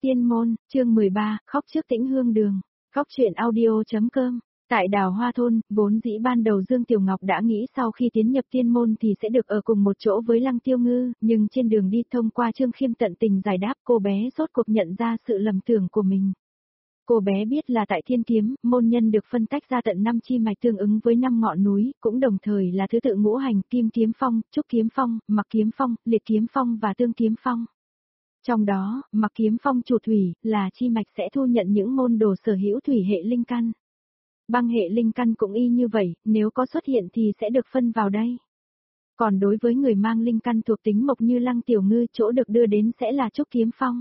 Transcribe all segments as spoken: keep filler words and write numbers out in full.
Tiên môn, chương mười ba, khóc trước Tĩnh Hương đường. Khóc chuyện audio.com. Tại Đào Hoa thôn, vốn dĩ ban đầu Dương Tiểu Ngọc đã nghĩ sau khi tiến nhập tiên môn thì sẽ được ở cùng một chỗ với Lăng Tiêu Ngư, nhưng trên đường đi thông qua Trương Khiêm tận tình giải đáp, cô bé rốt cuộc nhận ra sự lầm tưởng của mình. Cô bé biết là tại Thiên Kiếm, môn nhân được phân tách ra tận năm chi mạch tương ứng với năm ngọn núi, cũng đồng thời là thứ tự ngũ hành: Kim Kiếm Phong, Trúc Kiếm Phong, Mặc Kiếm Phong, Liệt Kiếm Phong và Tương Kiếm Phong. Trong đó, Mặc Kiếm Phong chủ thủy, là chi mạch sẽ thu nhận những môn đồ sở hữu thủy hệ linh căn. Băng hệ linh căn cũng y như vậy, nếu có xuất hiện thì sẽ được phân vào đây. Còn đối với người mang linh căn thuộc tính mộc như Lăng Tiểu Ngư, chỗ được đưa đến sẽ là Trúc Kiếm Phong.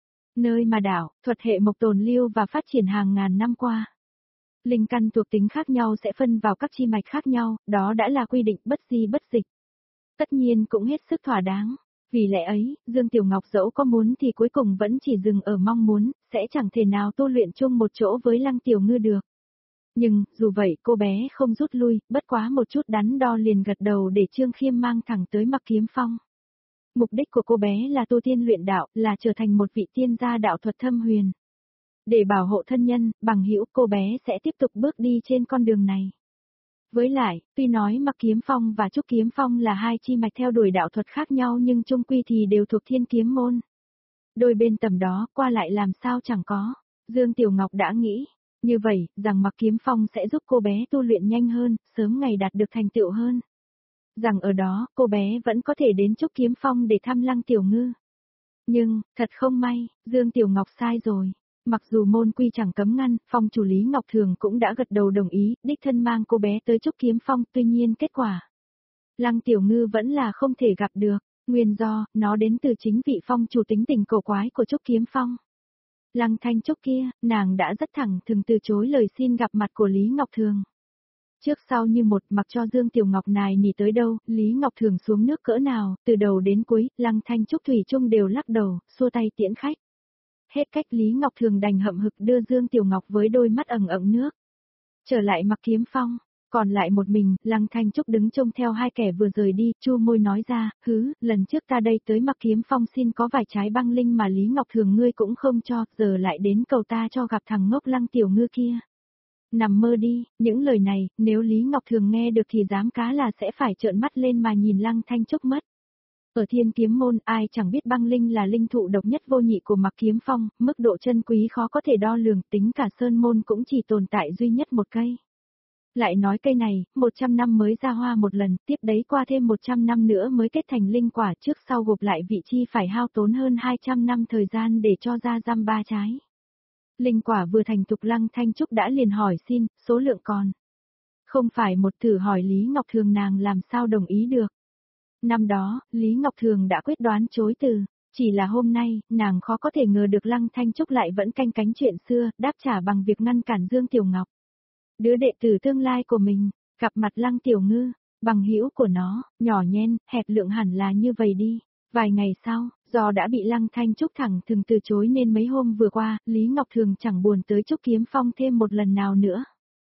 Nơi mà đạo, thuật hệ mộc tồn lưu và phát triển hàng ngàn năm qua. Linh căn thuộc tính khác nhau sẽ phân vào các chi mạch khác nhau, đó đã là quy định bất di bất dịch. Tất nhiên cũng hết sức thỏa đáng. Vì lẽ ấy, Dương Tiểu Ngọc dẫu có muốn thì cuối cùng vẫn chỉ dừng ở mong muốn, sẽ chẳng thể nào tu luyện chung một chỗ với Lăng Tiểu Ngư được. Nhưng, dù vậy cô bé không rút lui, bất quá một chút đắn đo liền gật đầu để Trương Khiêm mang thẳng tới Mặc Kiếm Phong. Mục đích của cô bé là tu tiên luyện đạo, là trở thành một vị tiên gia đạo thuật thâm huyền. Để bảo hộ thân nhân, bằng hữu, cô bé sẽ tiếp tục bước đi trên con đường này. Với lại, tuy nói Mặc Kiếm Phong và Trúc Kiếm Phong là hai chi mạch theo đuổi đạo thuật khác nhau nhưng chung quy thì đều thuộc Thiên Kiếm môn. Đôi bên tầm đó, qua lại làm sao chẳng có. Dương Tiểu Ngọc đã nghĩ, như vậy, rằng Mặc Kiếm Phong sẽ giúp cô bé tu luyện nhanh hơn, sớm ngày đạt được thành tựu hơn. Rằng ở đó, cô bé vẫn có thể đến Trúc Kiếm Phong để thăm Lăng Tiểu Ngư. Nhưng, thật không may, Dương Tiểu Ngọc sai rồi. Mặc dù môn quy chẳng cấm ngăn, phong chủ Lý Ngọc Thường cũng đã gật đầu đồng ý, đích thân mang cô bé tới Trúc Kiếm Phong, tuy nhiên kết quả. Lăng Tiểu Ngư vẫn là không thể gặp được, nguyên do, nó đến từ chính vị phong chủ tính tình cổ quái của Trúc Kiếm Phong. Lăng Thanh Trúc kia, nàng đã rất thẳng thừng từ chối lời xin gặp mặt của Lý Ngọc Thường. Trước sau như một, mặc cho Dương Tiểu Ngọc nài nỉ tới đâu, Lý Ngọc Thường xuống nước cỡ nào, từ đầu đến cuối, Lăng Thanh Trúc thủy chung đều lắc đầu, xua tay tiễn khách. Hết cách Lý Ngọc Thường đành hậm hực đưa Dương Tiểu Ngọc với đôi mắt ẩn ẩn nước. Trở lại Mặc Kiếm Phong, còn lại một mình, Lăng Thanh Trúc đứng trông theo hai kẻ vừa rời đi, chu môi nói ra, hứ, lần trước ta đây tới Mặc Kiếm Phong xin có vài trái băng linh mà Lý Ngọc Thường ngươi cũng không cho, giờ lại đến cầu ta cho gặp thằng ngốc Lăng Tiểu Ngư kia. Nằm mơ đi, những lời này, nếu Lý Ngọc Thường nghe được thì dám cá là sẽ phải trợn mắt lên mà nhìn Lăng Thanh Trúc mất. Ở Thiên Kiếm môn, ai chẳng biết băng linh là linh thụ độc nhất vô nhị của Mặc Kiếm Phong, mức độ chân quý khó có thể đo lường, tính cả sơn môn cũng chỉ tồn tại duy nhất một cây. Lại nói cây này, một trăm năm mới ra hoa một lần, tiếp đấy qua thêm một trăm năm nữa mới kết thành linh quả, trước sau gộp lại vị chi phải hao tốn hơn hai trăm năm thời gian để cho ra răm ba trái. Linh quả vừa thành thục, Lăng Thanh Trúc đã liền hỏi xin, số lượng còn. Không phải một thử hỏi Lý Ngọc Thường nàng làm sao đồng ý được. Năm đó, Lý Ngọc Thường đã quyết đoán chối từ, chỉ là hôm nay, nàng khó có thể ngờ được Lăng Thanh Trúc lại vẫn canh cánh chuyện xưa, đáp trả bằng việc ngăn cản Dương Tiểu Ngọc. Đứa đệ tử tương lai của mình, gặp mặt Lăng Tiểu Ngư, bằng hữu của nó, nhỏ nhen, hẹp lượng hẳn là như vậy đi. Vài ngày sau, do đã bị Lăng Thanh Trúc thẳng thừng từ chối nên mấy hôm vừa qua, Lý Ngọc Thường chẳng buồn tới Trúc Kiếm Phong thêm một lần nào nữa.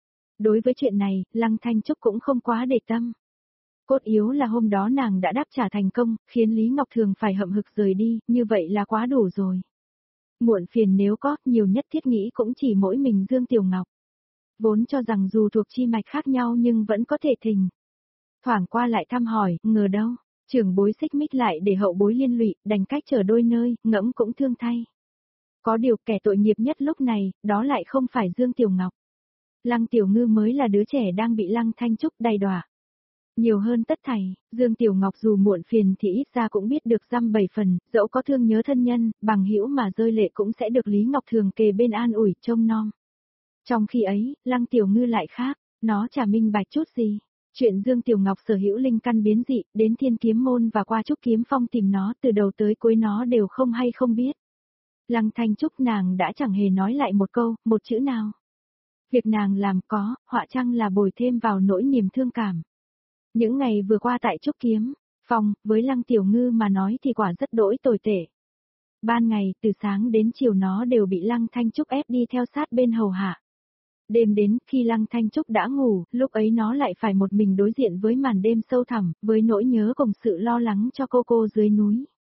Đối với chuyện này, Lăng Thanh Trúc cũng không quá để tâm. Cốt yếu là hôm đó nàng đã đáp trả thành công, khiến Lý Ngọc Thường phải hậm hực rời đi, như vậy là quá đủ rồi. Muộn phiền nếu có, nhiều nhất thiết nghĩ cũng chỉ mỗi mình Dương Tiểu Ngọc. Vốn cho rằng dù thuộc chi mạch khác nhau nhưng vẫn có thể thình. Thoảng qua lại thăm hỏi, ngờ đâu, trưởng bối xích mích lại để hậu bối liên lụy, đành cách trở đôi nơi, ngẫm cũng thương thay. Có điều kẻ tội nghiệp nhất lúc này, đó lại không phải Dương Tiểu Ngọc. Lăng Tiểu Ngư mới là đứa trẻ đang bị Lăng Thanh Trúc đầy đọa. Nhiều hơn tất thảy, Dương Tiểu Ngọc dù muộn phiền thì ít ra cũng biết được dăm bảy phần, dẫu có thương nhớ thân nhân, bằng hữu mà rơi lệ cũng sẽ được Lý Ngọc Thường kề bên an ủi, trông nom. Trong khi ấy, Lăng Tiểu Ngư lại khác, nó chả minh bạch chút gì. Chuyện Dương Tiểu Ngọc sở hữu linh căn biến dị, đến Thiên Kiếm môn và qua Trúc Kiếm Phong tìm nó, từ đầu tới cuối nó đều không hay không biết. Lăng Thanh Trúc nàng đã chẳng hề nói lại một câu, một chữ nào. Việc nàng làm có, họa chăng là bồi thêm vào nỗi niềm thương cảm. Những ngày vừa qua tại Trúc Kiếm Phong, với Lăng Tiểu Ngư mà nói thì quả rất đỗi tồi tệ. Ban ngày, từ sáng đến chiều nó đều bị Lăng Thanh Trúc ép đi theo sát bên hầu hạ. Đêm đến, khi Lăng Thanh Trúc đã ngủ, lúc ấy nó lại phải một mình đối diện với màn đêm sâu thẳm, với nỗi nhớ cùng sự lo lắng cho cô cô dưới núi.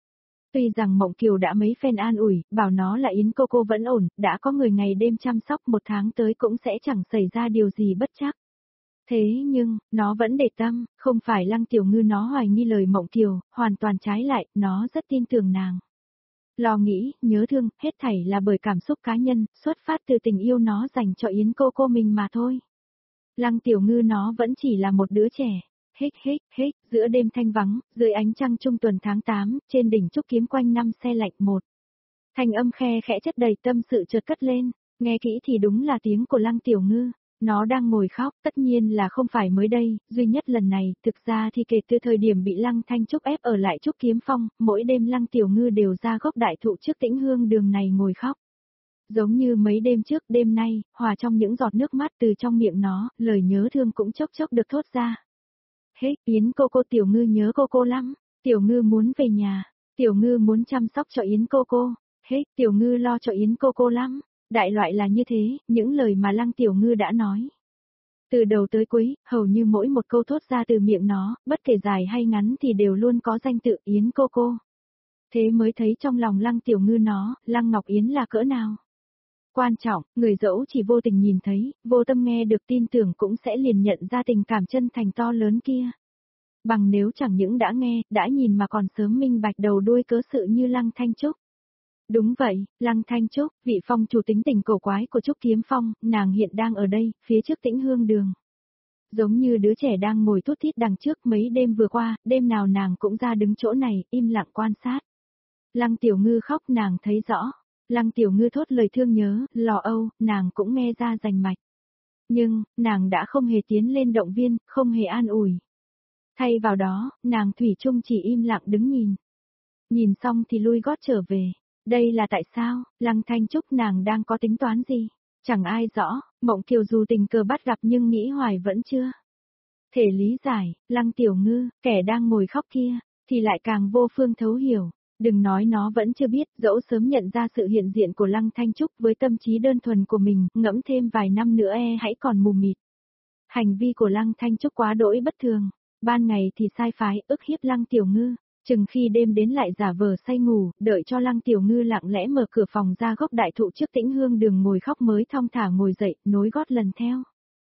Tuy rằng Mộng Kiều đã mấy phen an ủi, bảo nó là Yến cô cô vẫn ổn, đã có người ngày đêm chăm sóc một tháng tới cũng sẽ chẳng xảy ra điều gì bất trắc. Thế nhưng, nó vẫn để tâm, không phải Lăng Tiểu Ngư nó hoài nghi lời Mộng Kiều, hoàn toàn trái lại, nó rất tin tưởng nàng. Lo nghĩ, nhớ thương, hết thảy là bởi cảm xúc cá nhân, xuất phát từ tình yêu nó dành cho Yến cô cô mình mà thôi. Lăng Tiểu Ngư nó vẫn chỉ là một đứa trẻ. Hích hích hích, giữa đêm thanh vắng, dưới ánh trăng trung tuần tháng tám, trên đỉnh trúc kiếm quanh năm xe lạnh một. Thanh âm khe khẽ chất đầy tâm sự chợt cất lên, nghe kỹ thì đúng là tiếng của Lăng Tiểu Ngư. Nó đang ngồi khóc, tất nhiên là không phải mới đây, duy nhất lần này, thực ra thì kể từ thời điểm bị Lăng Thanh Trúc ép ở lại Trúc Kiếm Phong, mỗi đêm Lăng Tiểu Ngư đều ra gốc đại thụ trước Tĩnh Hương Đường này ngồi khóc. Giống như mấy đêm trước, đêm nay, hòa trong những giọt nước mắt từ trong miệng nó, lời nhớ thương cũng chốc chốc được thốt ra. Hết, Yến cô cô Tiểu Ngư nhớ cô cô lắm, Tiểu Ngư muốn về nhà, Tiểu Ngư muốn chăm sóc cho Yến cô cô, hết, Tiểu Ngư lo cho Yến cô cô lắm. Đại loại là như thế, những lời mà Lăng Tiểu Ngư đã nói. Từ đầu tới cuối, hầu như mỗi một câu thốt ra từ miệng nó, bất kể dài hay ngắn thì đều luôn có danh tự Yến cô cô. Thế mới thấy trong lòng Lăng Tiểu Ngư nó, Lăng Ngọc Yến là cỡ nào. Quan trọng, người dẫu chỉ vô tình nhìn thấy, vô tâm nghe được tin tưởng cũng sẽ liền nhận ra tình cảm chân thành to lớn kia. Bằng nếu chẳng những đã nghe, đã nhìn mà còn sớm minh bạch đầu đuôi cớ sự như Lăng Thanh Trúc. Đúng vậy, Lăng Thanh Trúc, vị phong chủ tính tình cổ quái của Trúc Kiếm Phong, nàng hiện đang ở đây, phía trước Tĩnh Hương Đường. Giống như đứa trẻ đang ngồi thút thít đằng trước mấy đêm vừa qua, đêm nào nàng cũng ra đứng chỗ này, im lặng quan sát. Lăng Tiểu Ngư khóc nàng thấy rõ. Lăng Tiểu Ngư thốt lời thương nhớ, lo âu, nàng cũng nghe ra rành mạch. Nhưng, nàng đã không hề tiến lên động viên, không hề an ủi. Thay vào đó, nàng thủy chung chỉ im lặng đứng nhìn. Nhìn xong thì lui gót trở về. Đây là tại sao, Lăng Thanh Trúc nàng đang có tính toán gì? Chẳng ai rõ, Mộng Kiều dù tình cờ bắt gặp nhưng nghĩ hoài vẫn chưa. Thể lý giải, Lăng Tiểu Ngư, kẻ đang ngồi khóc kia, thì lại càng vô phương thấu hiểu. Đừng nói nó vẫn chưa biết, dẫu sớm nhận ra sự hiện diện của Lăng Thanh Trúc với tâm trí đơn thuần của mình, ngẫm thêm vài năm nữa e hãy còn mù mịt. Hành vi của Lăng Thanh Trúc quá đỗi bất thường, ban ngày thì sai phái, ức hiếp Lăng Tiểu Ngư, chừng khi đêm đến lại giả vờ say ngủ, đợi cho Lăng Tiểu Ngư lặng lẽ mở cửa phòng ra gốc đại thụ trước Tĩnh Hương Đường ngồi khóc mới thong thả ngồi dậy, nối gót lần theo.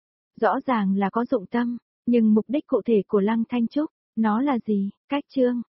Rõ ràng là có dụng tâm, nhưng mục đích cụ thể của Lăng Thanh Trúc, nó là gì? Cách chương